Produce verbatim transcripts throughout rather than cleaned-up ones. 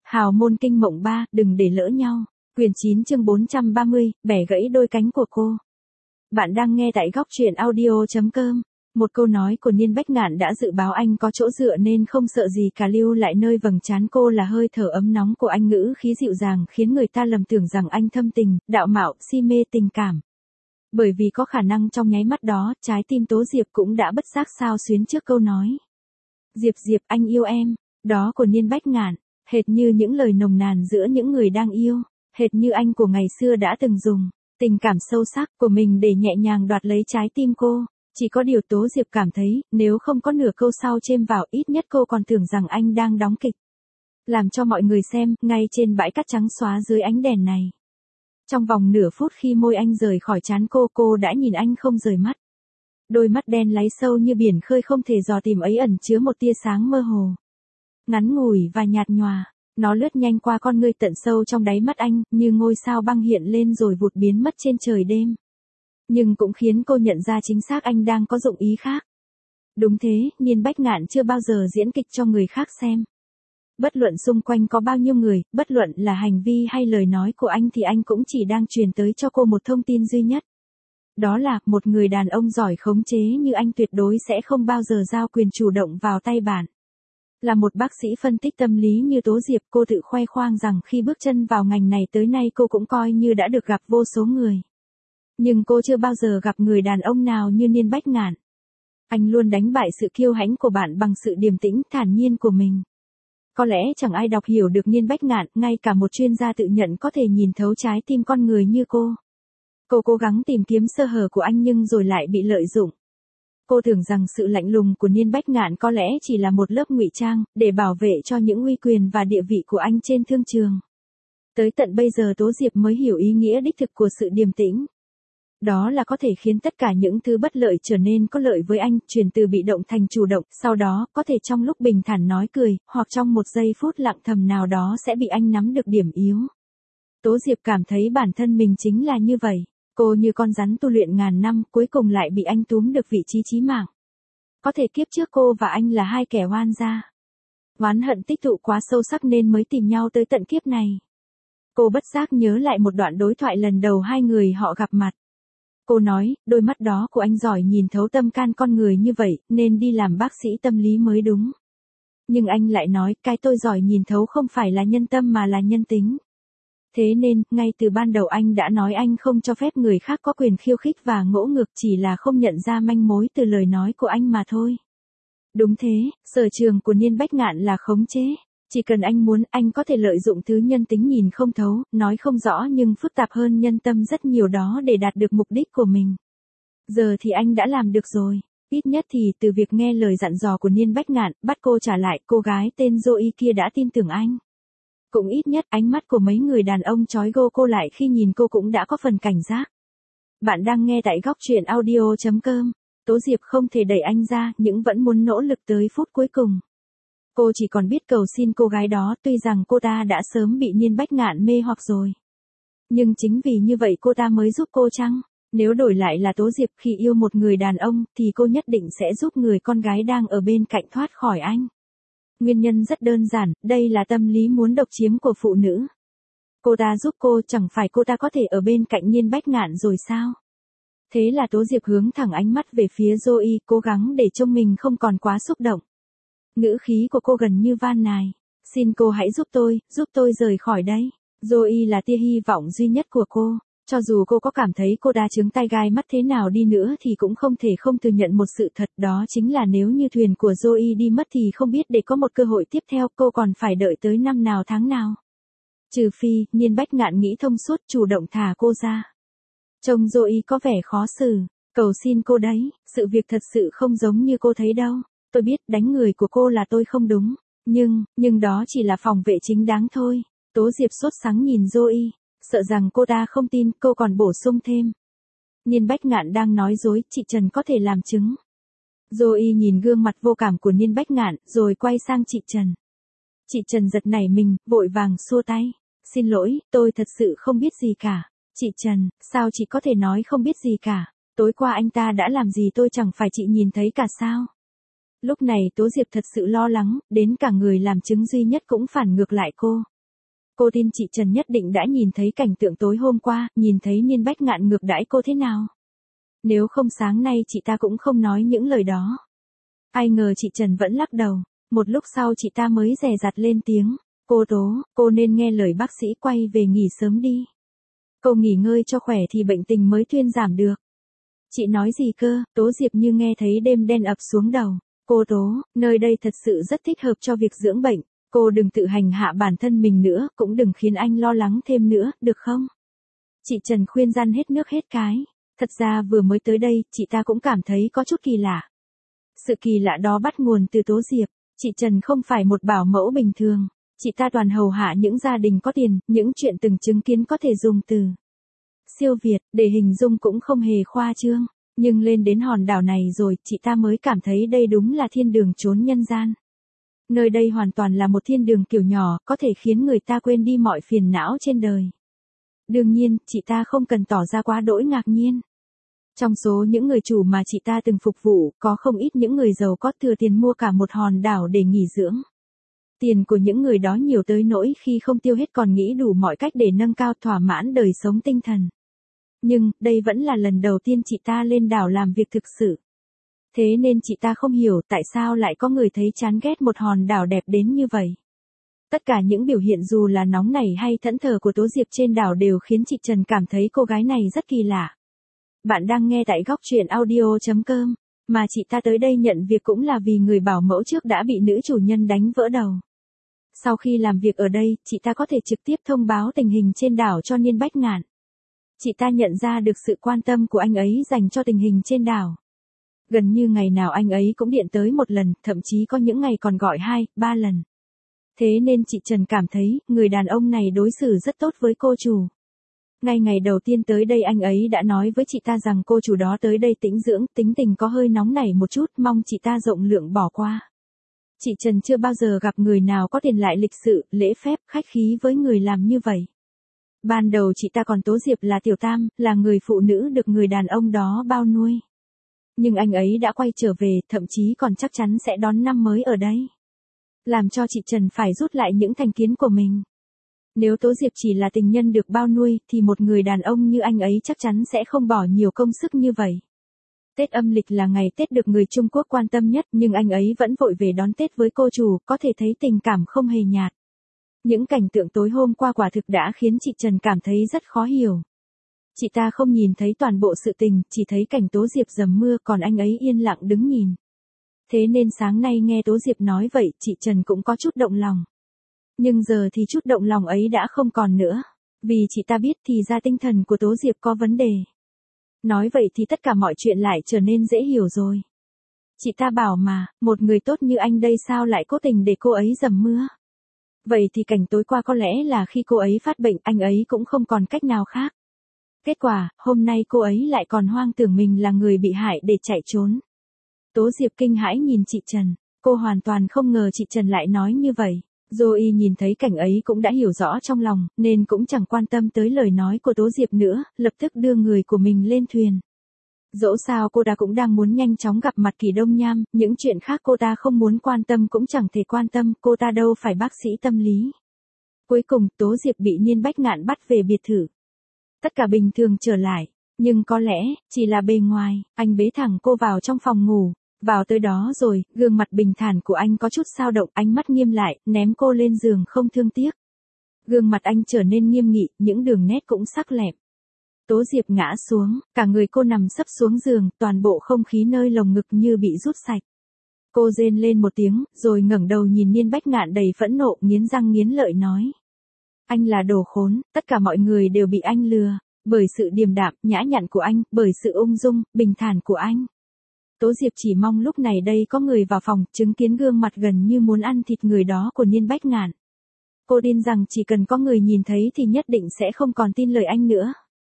Hào môn kinh mộng ba, đừng để lỡ nhau. Quyển chín chương bốn trăm ba mươi, bẻ gãy đôi cánh của cô. Bạn đang nghe tại góc truyện audio.com. Một câu nói của Niên Bách Ngạn đã dự báo anh có chỗ dựa nên không sợ gì cả, lưu lại nơi vầng trán cô là hơi thở ấm nóng của anh, ngữ khí dịu dàng khiến người ta lầm tưởng rằng anh thâm tình, đạo mạo, si mê tình cảm. Bởi vì có khả năng trong nháy mắt đó, trái tim Tố Diệp cũng đã bất giác xao xuyến trước câu nói. Diệp Diệp, anh yêu em, đó của Niên Bách Ngạn, hệt như những lời nồng nàn giữa những người đang yêu, hệt như anh của ngày xưa đã từng dùng tình cảm sâu sắc của mình để nhẹ nhàng đoạt lấy trái tim cô. Chỉ có điều Tố Diệp cảm thấy, nếu không có nửa câu sau chêm vào, ít nhất cô còn tưởng rằng anh đang đóng kịch. Làm cho mọi người xem, ngay trên bãi cát trắng xóa dưới ánh đèn này. Trong vòng nửa phút khi môi anh rời khỏi trán cô, cô đã nhìn anh không rời mắt. Đôi mắt đen láy sâu như biển khơi không thể dò tìm ấy ẩn chứa một tia sáng mơ hồ. Ngắn ngủi và nhạt nhòa, nó lướt nhanh qua con ngươi tận sâu trong đáy mắt anh, như ngôi sao băng hiện lên rồi vụt biến mất trên trời đêm. Nhưng cũng khiến cô nhận ra chính xác anh đang có dụng ý khác. Đúng thế, Niên Bách Ngạn chưa bao giờ diễn kịch cho người khác xem. Bất luận xung quanh có bao nhiêu người, bất luận là hành vi hay lời nói của anh thì anh cũng chỉ đang truyền tới cho cô một thông tin duy nhất. Đó là, một người đàn ông giỏi khống chế như anh tuyệt đối sẽ không bao giờ giao quyền chủ động vào tay bạn. Là một bác sĩ phân tích tâm lý như Tố Diệp, cô tự khoe khoang rằng khi bước chân vào ngành này tới nay cô cũng coi như đã được gặp vô số người. Nhưng cô chưa bao giờ gặp người đàn ông nào như Niên Bách Ngạn. Anh luôn đánh bại sự kiêu hãnh của bạn bằng sự điềm tĩnh, thản nhiên của mình. Có lẽ chẳng ai đọc hiểu được Niên Bách Ngạn, ngay cả một chuyên gia tự nhận có thể nhìn thấu trái tim con người như cô. Cô cố gắng tìm kiếm sơ hở của anh nhưng rồi lại bị lợi dụng. Cô tưởng rằng sự lạnh lùng của Niên Bách Ngạn có lẽ chỉ là một lớp ngụy trang, để bảo vệ cho những uy quyền và địa vị của anh trên thương trường. Tới tận bây giờ Tố Diệp mới hiểu ý nghĩa đích thực của sự điềm tĩnh. Đó là có thể khiến tất cả những thứ bất lợi trở nên có lợi với anh, chuyển từ bị động thành chủ động, sau đó có thể trong lúc bình thản nói cười, hoặc trong một giây phút lặng thầm nào đó sẽ bị anh nắm được điểm yếu. Tố Diệp cảm thấy bản thân mình chính là như vậy. Cô như con rắn tu luyện ngàn năm, cuối cùng lại bị anh túm được vị trí chí mạng. Có thể kiếp trước cô và anh là hai kẻ oan gia. Oán hận tích tụ quá sâu sắc nên mới tìm nhau tới tận kiếp này. Cô bất giác nhớ lại một đoạn đối thoại lần đầu hai người họ gặp mặt. Cô nói, đôi mắt đó của anh giỏi nhìn thấu tâm can con người như vậy, nên đi làm bác sĩ tâm lý mới đúng. Nhưng anh lại nói, cái tôi giỏi nhìn thấu không phải là nhân tâm mà là nhân tính. Thế nên, ngay từ ban đầu anh đã nói anh không cho phép người khác có quyền khiêu khích và ngỗ ngược, chỉ là không nhận ra manh mối từ lời nói của anh mà thôi. Đúng thế, sở trường của Niên Bách Ngạn là khống chế. Chỉ cần anh muốn, anh có thể lợi dụng thứ nhân tính nhìn không thấu, nói không rõ nhưng phức tạp hơn nhân tâm rất nhiều đó để đạt được mục đích của mình. Giờ thì anh đã làm được rồi. Ít nhất thì, từ việc nghe lời dặn dò của Niên Bách Ngạn, bắt cô trả lại, cô gái tên Zoe kia đã tin tưởng anh. Cũng ít nhất ánh mắt của mấy người đàn ông trói gô cô lại khi nhìn cô cũng đã có phần cảnh giác. Bạn đang nghe tại góc truyện audio.com. Tố Diệp không thể đẩy anh ra, nhưng vẫn muốn nỗ lực tới phút cuối cùng. Cô chỉ còn biết cầu xin cô gái đó, tuy rằng cô ta đã sớm bị Niên Bách Ngạn mê hoặc rồi. Nhưng chính vì như vậy cô ta mới giúp cô chăng? Nếu đổi lại là Tố Diệp khi yêu một người đàn ông, thì cô nhất định sẽ giúp người con gái đang ở bên cạnh thoát khỏi anh. Nguyên nhân rất đơn giản, đây là tâm lý muốn độc chiếm của phụ nữ. Cô ta giúp cô, chẳng phải cô ta có thể ở bên cạnh Niên Bách Ngạn rồi sao? Thế là Tố Diệp hướng thẳng ánh mắt về phía Zoe, cố gắng để trông mình không còn quá xúc động. Ngữ khí của cô gần như van nài. Xin cô hãy giúp tôi, giúp tôi rời khỏi đây. Zoe là tia hy vọng duy nhất của cô. Cho dù cô có cảm thấy cô đa chướng tai gai mắt thế nào đi nữa thì cũng không thể không thừa nhận một sự thật, đó chính là nếu như thuyền của Zoe đi mất thì không biết để có một cơ hội tiếp theo cô còn phải đợi tới năm nào tháng nào. Trừ phi, Niên Bách Ngạn nghĩ thông suốt chủ động thả cô ra. Trông Zoe có vẻ khó xử. Cầu xin cô đấy, sự việc thật sự không giống như cô thấy đâu. Tôi biết đánh người của cô là tôi không đúng. Nhưng, nhưng đó chỉ là phòng vệ chính đáng thôi. Tố Diệp sốt sắng nhìn Zoe. Sợ rằng cô ta không tin, cô còn bổ sung thêm. Niên Bách Ngạn đang nói dối, chị Trần có thể làm chứng. Zoe nhìn gương mặt vô cảm của Niên Bách Ngạn, rồi quay sang chị Trần. Chị Trần giật nảy mình, vội vàng xua tay. Xin lỗi, tôi thật sự không biết gì cả. Chị Trần, sao chị có thể nói không biết gì cả? Tối qua anh ta đã làm gì tôi chẳng phải chị nhìn thấy cả sao? Lúc này Tố Diệp thật sự lo lắng, đến cả người làm chứng duy nhất cũng phản ngược lại cô. Cô tin chị Trần nhất định đã nhìn thấy cảnh tượng tối hôm qua, nhìn thấy Niên Bách Ngạn ngược đãi cô thế nào. Nếu không sáng nay chị ta cũng không nói những lời đó. Ai ngờ chị Trần vẫn lắc đầu, một lúc sau chị ta mới dè dặt lên tiếng. Cô Tố, cô nên nghe lời bác sĩ quay về nghỉ sớm đi. Cô nghỉ ngơi cho khỏe thì bệnh tình mới thuyên giảm được. Chị nói gì cơ? Tố Diệp như nghe thấy đêm đen ập xuống đầu. Cô Tố, nơi đây thật sự rất thích hợp cho việc dưỡng bệnh. Cô đừng tự hành hạ bản thân mình nữa, cũng đừng khiến anh lo lắng thêm nữa, được không? Chị Trần khuyên răn hết nước hết cái. Thật ra vừa mới tới đây, chị ta cũng cảm thấy có chút kỳ lạ. Sự kỳ lạ đó bắt nguồn từ Tố Diệp. Chị Trần không phải một bảo mẫu bình thường. Chị ta toàn hầu hạ những gia đình có tiền, những chuyện từng chứng kiến có thể dùng từ siêu việt để hình dung cũng không hề khoa trương. Nhưng lên đến hòn đảo này rồi, chị ta mới cảm thấy đây đúng là thiên đường chốn nhân gian. Nơi đây hoàn toàn là một thiên đường kiểu nhỏ, có thể khiến người ta quên đi mọi phiền não trên đời. Đương nhiên, chị ta không cần tỏ ra quá đỗi ngạc nhiên. Trong số những người chủ mà chị ta từng phục vụ, có không ít những người giàu có thừa tiền mua cả một hòn đảo để nghỉ dưỡng. Tiền của những người đó nhiều tới nỗi khi không tiêu hết còn nghĩ đủ mọi cách để nâng cao thỏa mãn đời sống tinh thần. Nhưng, đây vẫn là lần đầu tiên chị ta lên đảo làm việc thực sự. Thế nên chị ta không hiểu tại sao lại có người thấy chán ghét một hòn đảo đẹp đến như vậy. Tất cả những biểu hiện dù là nóng nảy hay thẫn thờ của Tố Diệp trên đảo đều khiến chị Trần cảm thấy cô gái này rất kỳ lạ. Bạn đang nghe tại góc truyện audio chấm com, mà chị ta tới đây nhận việc cũng là vì người bảo mẫu trước đã bị nữ chủ nhân đánh vỡ đầu. Sau khi làm việc ở đây, chị ta có thể trực tiếp thông báo tình hình trên đảo cho Niên Bách Ngạn. Chị ta nhận ra được sự quan tâm của anh ấy dành cho tình hình trên đảo. Gần như ngày nào anh ấy cũng điện tới một lần, thậm chí có những ngày còn gọi hai, ba lần. Thế nên chị Trần cảm thấy, người đàn ông này đối xử rất tốt với cô chủ. Ngay ngày đầu tiên tới đây anh ấy đã nói với chị ta rằng cô chủ đó tới đây tĩnh dưỡng, tính tình có hơi nóng nảy một chút, mong chị ta rộng lượng bỏ qua. Chị Trần chưa bao giờ gặp người nào có tiền lại lịch sự, lễ phép, khách khí với người làm như vậy. Ban đầu chị ta còn Tố Diệp là tiểu tam, là người phụ nữ được người đàn ông đó bao nuôi. Nhưng anh ấy đã quay trở về, thậm chí còn chắc chắn sẽ đón năm mới ở đây. Làm cho chị Trần phải rút lại những thành kiến của mình. Nếu Tố Diệp chỉ là tình nhân được bao nuôi, thì một người đàn ông như anh ấy chắc chắn sẽ không bỏ nhiều công sức như vậy. Tết âm lịch là ngày Tết được người Trung Quốc quan tâm nhất, nhưng anh ấy vẫn vội về đón Tết với cô chủ, có thể thấy tình cảm không hề nhạt. Những cảnh tượng tối hôm qua quả thực đã khiến chị Trần cảm thấy rất khó hiểu. Chị ta không nhìn thấy toàn bộ sự tình, chỉ thấy cảnh Tố Diệp dầm mưa còn anh ấy yên lặng đứng nhìn. Thế nên sáng nay nghe Tố Diệp nói vậy, chị Trần cũng có chút động lòng. Nhưng giờ thì chút động lòng ấy đã không còn nữa. Vì chị ta biết thì ra tinh thần của Tố Diệp có vấn đề. Nói vậy thì tất cả mọi chuyện lại trở nên dễ hiểu rồi. Chị ta bảo mà, một người tốt như anh đây sao lại cố tình để cô ấy dầm mưa. Vậy thì cảnh tối qua có lẽ là khi cô ấy phát bệnh anh ấy cũng không còn cách nào khác. Kết quả, hôm nay cô ấy lại còn hoang tưởng mình là người bị hại để chạy trốn. Tố Diệp kinh hãi nhìn chị Trần, cô hoàn toàn không ngờ chị Trần lại nói như vậy. Zoe nhìn thấy cảnh ấy cũng đã hiểu rõ trong lòng, nên cũng chẳng quan tâm tới lời nói của Tố Diệp nữa, lập tức đưa người của mình lên thuyền. Dẫu sao cô ta cũng đang muốn nhanh chóng gặp mặt Kỳ Đông Nham, những chuyện khác cô ta không muốn quan tâm cũng chẳng thể quan tâm, cô ta đâu phải bác sĩ tâm lý. Cuối cùng, Tố Diệp bị Niên Bách Ngạn bắt về biệt thự. Tất cả bình thường trở lại, nhưng có lẽ, chỉ là bề ngoài, anh bế thẳng cô vào trong phòng ngủ. Vào tới đó rồi, gương mặt bình thản của anh có chút dao động, ánh mắt nghiêm lại, ném cô lên giường không thương tiếc. Gương mặt anh trở nên nghiêm nghị, những đường nét cũng sắc lẹm. Tố Diệp ngã xuống, cả người cô nằm sấp xuống giường, toàn bộ không khí nơi lồng ngực như bị rút sạch. Cô rên lên một tiếng, rồi ngẩng đầu nhìn Niên Bách Ngạn đầy phẫn nộ, nghiến răng nghiến lợi nói. Anh là đồ khốn, tất cả mọi người đều bị anh lừa, bởi sự điềm đạm, nhã nhặn của anh, bởi sự ung dung, bình thản của anh. Tố Diệp chỉ mong lúc này đây có người vào phòng, chứng kiến gương mặt gần như muốn ăn thịt người đó của Niên Bách Ngạn. Cô tin rằng chỉ cần có người nhìn thấy thì nhất định sẽ không còn tin lời anh nữa.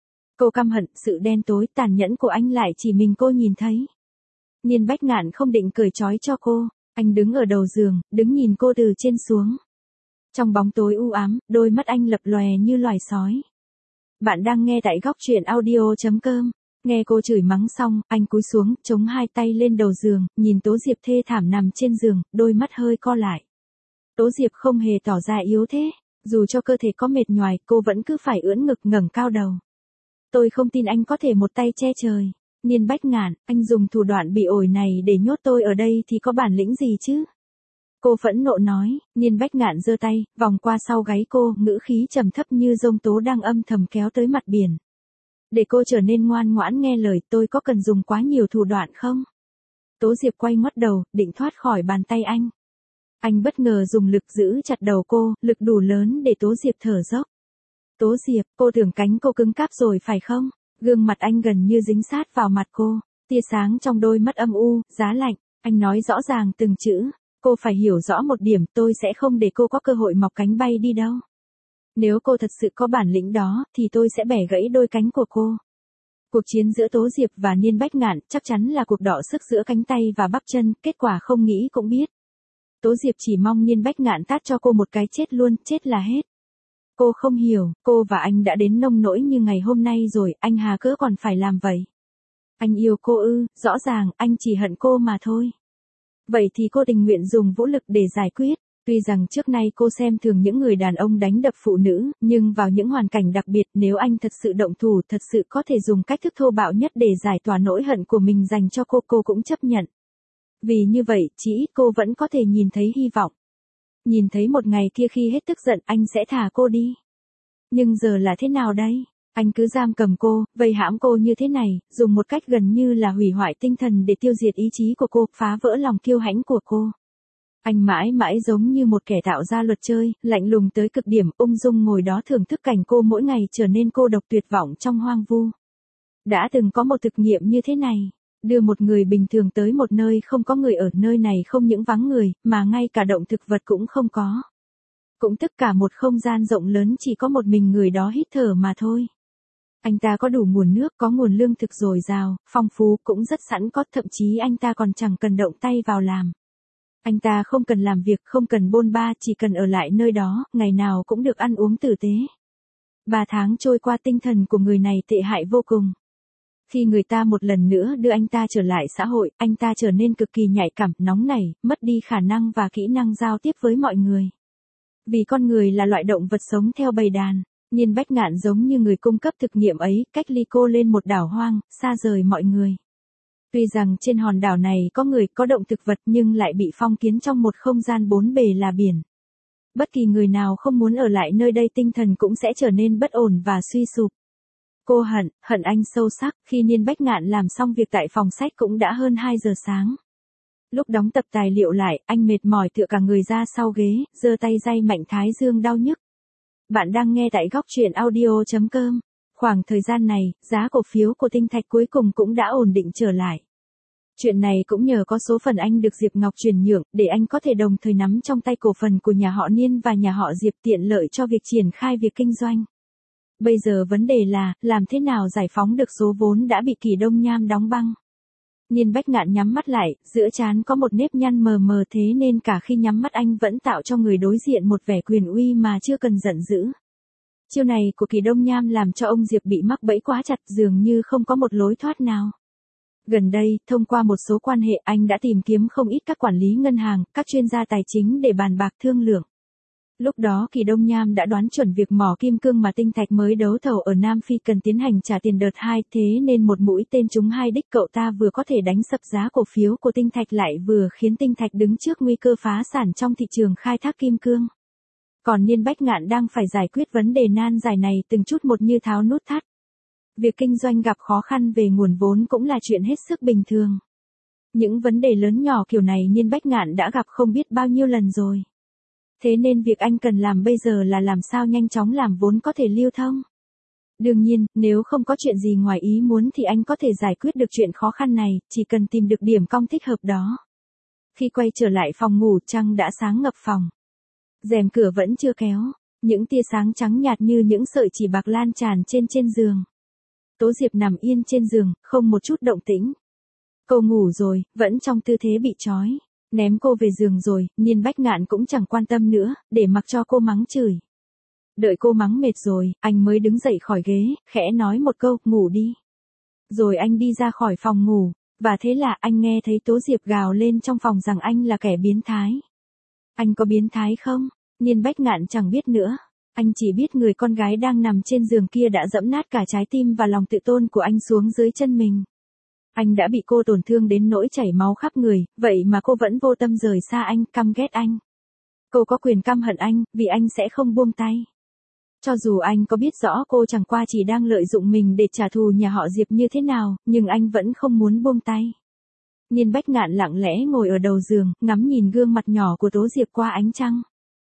Cô căm hận, sự đen tối, tàn nhẫn của anh lại chỉ mình cô nhìn thấy. Niên Bách Ngạn không định cởi trói cho cô, anh đứng ở đầu giường, đứng nhìn cô từ trên xuống. Trong bóng tối u ám, đôi mắt anh lập lòe như loài sói. Bạn đang nghe tại góc truyện audio chấm com. Nghe cô chửi mắng xong, anh cúi xuống, chống hai tay lên đầu giường, nhìn Tố Diệp thê thảm nằm trên giường, đôi mắt hơi co lại. Tố Diệp không hề tỏ ra yếu thế, Dù cho cơ thể có mệt nhoài, cô vẫn cứ phải ưỡn ngực ngẩng cao đầu. Tôi không tin anh có thể một tay che trời. Niên Bách Ngạn, anh dùng thủ đoạn bị ổi này để nhốt tôi ở đây thì có bản lĩnh gì chứ? Cô phẫn nộ nói. Niên Bách Ngạn giơ tay, vòng qua sau gáy cô, ngữ khí trầm thấp như giông tố đang âm thầm kéo tới mặt biển. Để cô trở nên ngoan ngoãn nghe lời, tôi có cần dùng quá nhiều thủ đoạn không? Tố Diệp quay ngoắt đầu, định thoát khỏi bàn tay anh. Anh bất ngờ dùng lực giữ chặt đầu cô, lực đủ lớn để Tố Diệp thở dốc. Tố Diệp, cô tưởng cánh cô cứng cáp rồi phải không? Gương mặt anh gần như dính sát vào mặt cô, tia sáng trong đôi mắt âm u, giá lạnh. Anh nói rõ ràng từng chữ. Cô phải hiểu rõ một điểm, tôi sẽ không để cô có cơ hội mọc cánh bay đi đâu. Nếu cô thật sự có bản lĩnh đó, thì tôi sẽ bẻ gãy đôi cánh của cô. Cuộc chiến giữa Tố Diệp và Niên Bách Ngạn chắc chắn là cuộc đọ sức giữa cánh tay và bắp chân, kết quả không nghĩ cũng biết. Tố Diệp chỉ mong Niên Bách Ngạn tát cho cô một cái chết luôn, chết là hết. Cô không hiểu, cô và anh đã đến nông nỗi như ngày hôm nay rồi, anh hà cỡ còn phải làm vậy. Anh yêu cô ư? Rõ ràng, anh chỉ hận cô mà thôi. Vậy thì cô tình nguyện dùng vũ lực để giải quyết. Tuy rằng trước nay cô xem thường những người đàn ông đánh đập phụ nữ, nhưng vào những hoàn cảnh đặc biệt, nếu anh thật sự động thủ, thật sự có thể dùng cách thức thô bạo nhất để giải tỏa nỗi hận của mình dành cho cô, cô cũng chấp nhận. Vì như vậy, chỉ ít cô vẫn có thể nhìn thấy hy vọng. Nhìn thấy một ngày kia khi hết tức giận anh sẽ thả cô đi. Nhưng giờ là thế nào đây? Anh cứ giam cầm cô, vây hãm cô như thế này, dùng một cách gần như là hủy hoại tinh thần để tiêu diệt ý chí của cô, phá vỡ lòng kiêu hãnh của cô. Anh mãi mãi giống như một kẻ tạo ra luật chơi, lạnh lùng tới cực điểm, ung dung ngồi đó thưởng thức cảnh cô mỗi ngày trở nên cô độc tuyệt vọng trong hoang vu. Đã từng có một thực nghiệm như thế này, đưa một người bình thường tới một nơi không có người ở, nơi này không những vắng người, mà ngay cả động thực vật cũng không có. Cũng tất cả một không gian rộng lớn chỉ có một mình người đó hít thở mà thôi. Anh ta có đủ nguồn nước, có nguồn lương thực dồi dào, phong phú, cũng rất sẵn có, thậm chí anh ta còn chẳng cần động tay vào làm. Anh ta không cần làm việc, không cần bôn ba, chỉ cần ở lại nơi đó, ngày nào cũng được ăn uống tử tế. Ba tháng trôi qua, tinh thần của người này tệ hại vô cùng. Khi người ta một lần nữa đưa anh ta trở lại xã hội, anh ta trở nên cực kỳ nhạy cảm, nóng nảy, mất đi khả năng và kỹ năng giao tiếp với mọi người. Vì con người là loại động vật sống theo bầy đàn, Niên Bách Ngạn giống như người cung cấp thực nghiệm ấy, cách ly cô lên một đảo hoang, xa rời mọi người. Tuy rằng trên hòn đảo này có người, có động thực vật nhưng lại bị phong kiến trong một không gian bốn bề là biển. Bất kỳ người nào không muốn ở lại nơi đây tinh thần cũng sẽ trở nên bất ổn và suy sụp. Cô hận, hận anh sâu sắc, khi Niên Bách Ngạn làm xong việc tại phòng sách cũng đã hơn hai giờ sáng. Lúc đóng tập tài liệu lại, anh mệt mỏi tựa cả người ra sau ghế, giơ tay day mạnh thái dương đau nhức. Bạn đang nghe tại góc truyện audio chấm com. Khoảng thời gian này, giá cổ phiếu của Tinh Thạch cuối cùng cũng đã ổn định trở lại. Chuyện này cũng nhờ có số phần anh được Diệp Ngọc chuyển nhượng, để anh có thể đồng thời nắm trong tay cổ phần của nhà họ Niên và nhà họ Diệp, tiện lợi cho việc triển khai việc kinh doanh. Bây giờ vấn đề là, làm thế nào giải phóng được số vốn đã bị Kỳ Đông Nham đóng băng. Niên Bách Ngạn nhắm mắt lại, giữa trán có một nếp nhăn mờ mờ, thế nên cả khi nhắm mắt anh vẫn tạo cho người đối diện một vẻ quyền uy mà chưa cần giận dữ. Chiêu này của Kỳ Đông Nham làm cho ông Diệp bị mắc bẫy quá chặt, dường như không có một lối thoát nào. Gần đây, thông qua một số quan hệ, anh đã tìm kiếm không ít các quản lý ngân hàng, các chuyên gia tài chính để bàn bạc thương lượng. Lúc đó Kỳ Đông Nham đã đoán chuẩn việc mỏ kim cương mà Tinh Thạch mới đấu thầu ở Nam Phi cần tiến hành trả tiền đợt hai, thế nên một mũi tên trúng hai đích, cậu ta vừa có thể đánh sập giá cổ phiếu của Tinh Thạch lại vừa khiến Tinh Thạch đứng trước nguy cơ phá sản trong thị trường khai thác kim cương. Còn Niên Bách Ngạn đang phải giải quyết vấn đề nan giải này từng chút một như tháo nút thắt. Việc kinh doanh gặp khó khăn về nguồn vốn cũng là chuyện hết sức bình thường. Những vấn đề lớn nhỏ kiểu này Niên Bách Ngạn đã gặp không biết bao nhiêu lần rồi. Thế nên việc anh cần làm bây giờ là làm sao nhanh chóng làm vốn có thể lưu thông. Đương nhiên, nếu không có chuyện gì ngoài ý muốn thì anh có thể giải quyết được chuyện khó khăn này, chỉ cần tìm được điểm cong thích hợp đó. Khi quay trở lại phòng ngủ, trăng đã sáng ngập phòng. Rèm cửa vẫn chưa kéo, những tia sáng trắng nhạt như những sợi chỉ bạc lan tràn trên trên giường. Tố Diệp nằm yên trên giường, không một chút động tĩnh. Cô ngủ rồi, vẫn trong tư thế bị trói. Ném cô về giường rồi, Niên Bách Ngạn cũng chẳng quan tâm nữa, để mặc cho cô mắng chửi. Đợi cô mắng mệt rồi, anh mới đứng dậy khỏi ghế, khẽ nói một câu, ngủ đi. Rồi anh đi ra khỏi phòng ngủ, và thế là anh nghe thấy Tố Diệp gào lên trong phòng rằng anh là kẻ biến thái. Anh có biến thái không? Niên Bách Ngạn chẳng biết nữa. Anh chỉ biết người con gái đang nằm trên giường kia đã dẫm nát cả trái tim và lòng tự tôn của anh xuống dưới chân mình. Anh đã bị cô tổn thương đến nỗi chảy máu khắp người, vậy mà cô vẫn vô tâm rời xa anh, căm ghét anh. Cô có quyền căm hận anh, vì anh sẽ không buông tay. Cho dù anh có biết rõ cô chẳng qua chỉ đang lợi dụng mình để trả thù nhà họ Diệp như thế nào, nhưng anh vẫn không muốn buông tay. Niên Bách Ngạn lặng lẽ ngồi ở đầu giường, ngắm nhìn gương mặt nhỏ của Tố Diệp qua ánh trăng.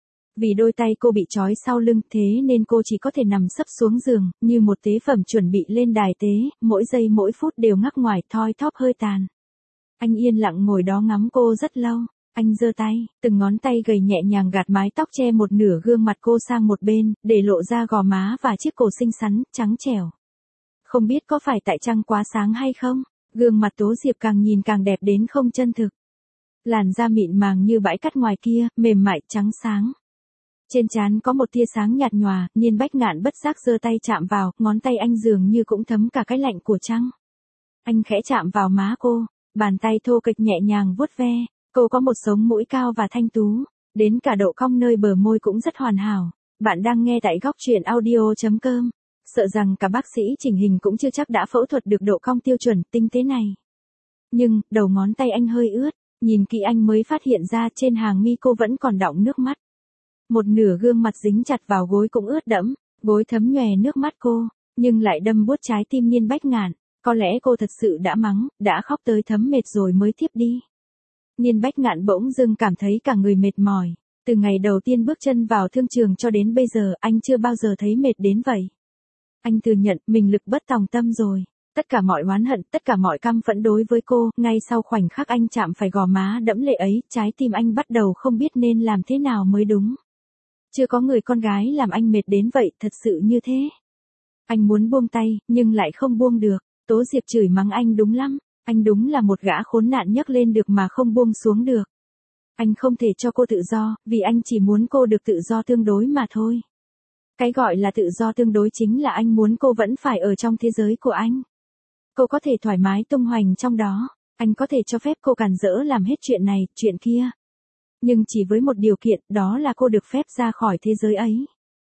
Vì đôi tay cô bị trói sau lưng, thế nên cô chỉ có thể nằm sấp xuống giường, như một tế phẩm chuẩn bị lên đài tế, mỗi giây mỗi phút đều ngắc ngoải thoi thóp hơi tàn. Anh yên lặng ngồi đó ngắm cô rất lâu. Anh giơ tay, từng ngón tay gầy nhẹ nhàng gạt mái tóc che một nửa gương mặt cô sang một bên, để lộ ra gò má và chiếc cổ xinh xắn, trắng trẻo. Không biết có phải tại trăng quá sáng hay không, gương mặt Tố Diệp càng nhìn càng đẹp đến không chân thực. Làn da mịn màng như bãi cát ngoài kia, mềm mại, trắng sáng. Trên trán có một tia sáng nhạt nhòa, Niên Bách Ngạn bất giác giơ tay chạm vào, ngón tay anh dường như cũng thấm cả cái lạnh của trăng. Anh khẽ chạm vào má cô, bàn tay thô kệch nhẹ nhàng vuốt ve. Cô có một sống mũi cao và thanh tú, đến cả độ cong nơi bờ môi cũng rất hoàn hảo. Bạn đang nghe tại góc truyện audio chấm com. Sợ rằng cả bác sĩ chỉnh hình cũng chưa chắc đã phẫu thuật được độ cong tiêu chuẩn tinh tế này. Nhưng, đầu ngón tay anh hơi ướt, nhìn kỹ anh mới phát hiện ra trên hàng mi cô vẫn còn đọng nước mắt. Một nửa gương mặt dính chặt vào gối cũng ướt đẫm, gối thấm nhòe nước mắt cô, nhưng lại đâm buốt trái tim Niên Bách Ngạn. Có lẽ cô thật sự đã mắng, đã khóc tới thấm mệt rồi mới thiếp đi. Niên Bách Ngạn bỗng dưng cảm thấy cả người mệt mỏi. Từ ngày đầu tiên bước chân vào thương trường cho đến bây giờ anh chưa bao giờ thấy mệt đến vậy. Anh thừa nhận mình lực bất tòng tâm rồi. Tất cả mọi oán hận, tất cả mọi căm phẫn đối với cô, ngay sau khoảnh khắc anh chạm phải gò má đẫm lệ ấy, trái tim anh bắt đầu không biết nên làm thế nào mới đúng. Chưa có người con gái làm anh mệt đến vậy, thật sự như thế. Anh muốn buông tay, nhưng lại không buông được. Tố Diệp chửi mắng anh đúng lắm. Anh đúng là một gã khốn nạn nhấc lên được mà không buông xuống được. Anh không thể cho cô tự do, vì anh chỉ muốn cô được tự do tương đối mà thôi. Cái gọi là tự do tương đối chính là anh muốn cô vẫn phải ở trong thế giới của anh. Cô có thể thoải mái tung hoành trong đó. Anh có thể cho phép cô càn rỡ làm hết chuyện này, chuyện kia. Nhưng chỉ với một điều kiện, đó là cô được phép ra khỏi thế giới ấy.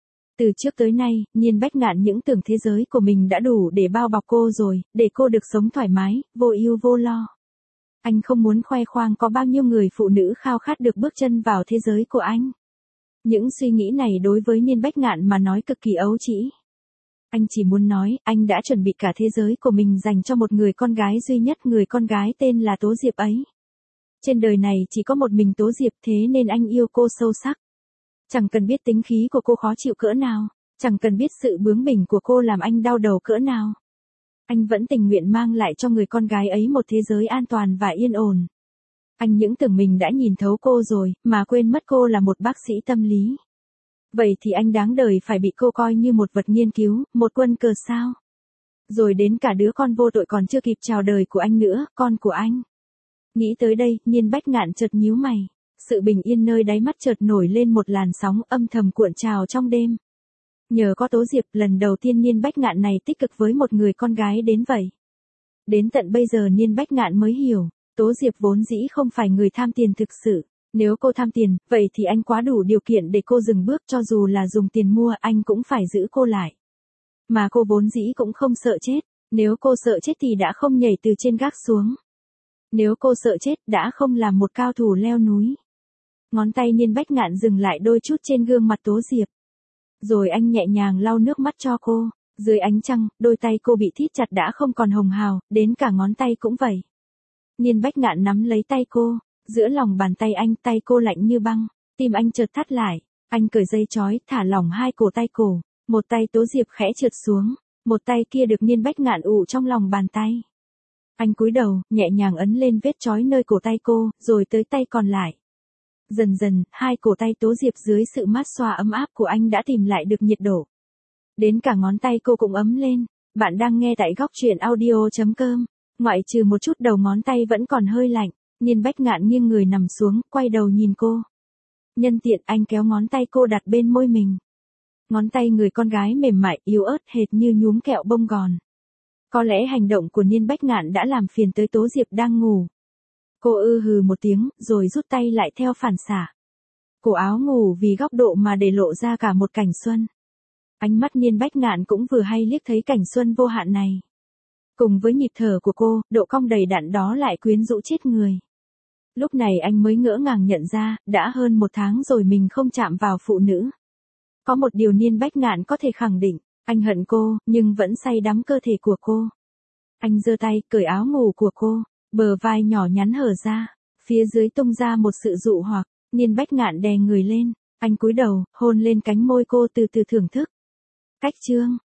Từ trước tới nay, Niên Bách Ngạn những tưởng thế giới của mình đã đủ để bao bọc cô rồi, để cô được sống thoải mái, vô ưu vô lo. Anh không muốn khoe khoang có bao nhiêu người phụ nữ khao khát được bước chân vào thế giới của anh. Những suy nghĩ này đối với Niên Bách Ngạn mà nói cực kỳ ấu trĩ. Anh chỉ muốn nói, anh đã chuẩn bị cả thế giới của mình dành cho một người con gái duy nhất, người con gái tên là Tố Diệp ấy. Trên đời này chỉ có một mình Tố Diệp, thế nên anh yêu cô sâu sắc. Chẳng cần biết tính khí của cô khó chịu cỡ nào, chẳng cần biết sự bướng bỉnh của cô làm anh đau đầu cỡ nào. Anh vẫn tình nguyện mang lại cho người con gái ấy một thế giới an toàn và yên ổn. Anh những tưởng mình đã nhìn thấu cô rồi, mà quên mất cô là một bác sĩ tâm lý. Vậy thì anh đáng đời phải bị cô coi như một vật nghiên cứu, một quân cờ sao? Rồi đến cả đứa con vô tội còn chưa kịp chào đời của anh nữa, con của anh. Nghĩ tới đây, Niên Bách Ngạn chợt nhíu mày. Sự bình yên nơi đáy mắt chợt nổi lên một làn sóng âm thầm cuộn trào trong đêm. Nhờ có Tố Diệp, lần đầu tiên Niên Bách Ngạn này tích cực với một người con gái đến vậy. Đến tận bây giờ Niên Bách Ngạn mới hiểu, Tố Diệp vốn dĩ không phải người tham tiền thực sự. Nếu cô tham tiền, vậy thì anh quá đủ điều kiện để cô dừng bước, cho dù là dùng tiền mua, anh cũng phải giữ cô lại. Mà cô vốn dĩ cũng không sợ chết, nếu cô sợ chết thì đã không nhảy từ trên gác xuống. Nếu cô sợ chết, đã không làm một cao thủ leo núi. Ngón tay Niên Bách Ngạn dừng lại đôi chút trên gương mặt Tố Diệp. Rồi anh nhẹ nhàng lau nước mắt cho cô. Dưới ánh trăng, đôi tay cô bị thít chặt đã không còn hồng hào, đến cả ngón tay cũng vậy. Niên Bách Ngạn nắm lấy tay cô, giữa lòng bàn tay anh, tay cô lạnh như băng, tim anh chợt thắt lại. Anh cởi dây trói, thả lỏng hai cổ tay cổ, một tay Tố Diệp khẽ trượt xuống, một tay kia được Niên Bách Ngạn ụ trong lòng bàn tay. Anh cúi đầu, nhẹ nhàng ấn lên vết trói nơi cổ tay cô, rồi tới tay còn lại. Dần dần, hai cổ tay Tố Diệp dưới sự mát xoa ấm áp của anh đã tìm lại được nhiệt độ. Đến cả ngón tay cô cũng ấm lên. Bạn đang nghe tại góc truyện audio chấm com. Ngoại trừ một chút đầu ngón tay vẫn còn hơi lạnh, Niên Bách Ngạn nghiêng người nằm xuống, quay đầu nhìn cô. Nhân tiện anh kéo ngón tay cô đặt bên môi mình. Ngón tay người con gái mềm mại, yếu ớt hệt như nhúm kẹo bông gòn. Có lẽ hành động của Niên Bách Ngạn đã làm phiền tới Tố Diệp đang ngủ. Cô ư hừ một tiếng, rồi rút tay lại theo phản xạ. Cổ áo ngủ vì góc độ mà để lộ ra cả một cảnh xuân. Ánh mắt Niên Bách Ngạn cũng vừa hay liếc thấy cảnh xuân vô hạn này. Cùng với nhịp thở của cô, độ cong đầy đặn đó lại quyến rũ chết người. Lúc này anh mới ngỡ ngàng nhận ra, đã hơn một tháng rồi mình không chạm vào phụ nữ. Có một điều Niên Bách Ngạn có thể khẳng định, anh hận cô, nhưng vẫn say đắm cơ thể của cô. Anh giơ tay, cởi áo ngủ của cô, bờ vai nhỏ nhắn hở ra, phía dưới tung ra một sự dụ hoặc. Niên Bách Ngạn đè người lên, anh cúi đầu, hôn lên cánh môi cô từ từ thưởng thức. Cách chương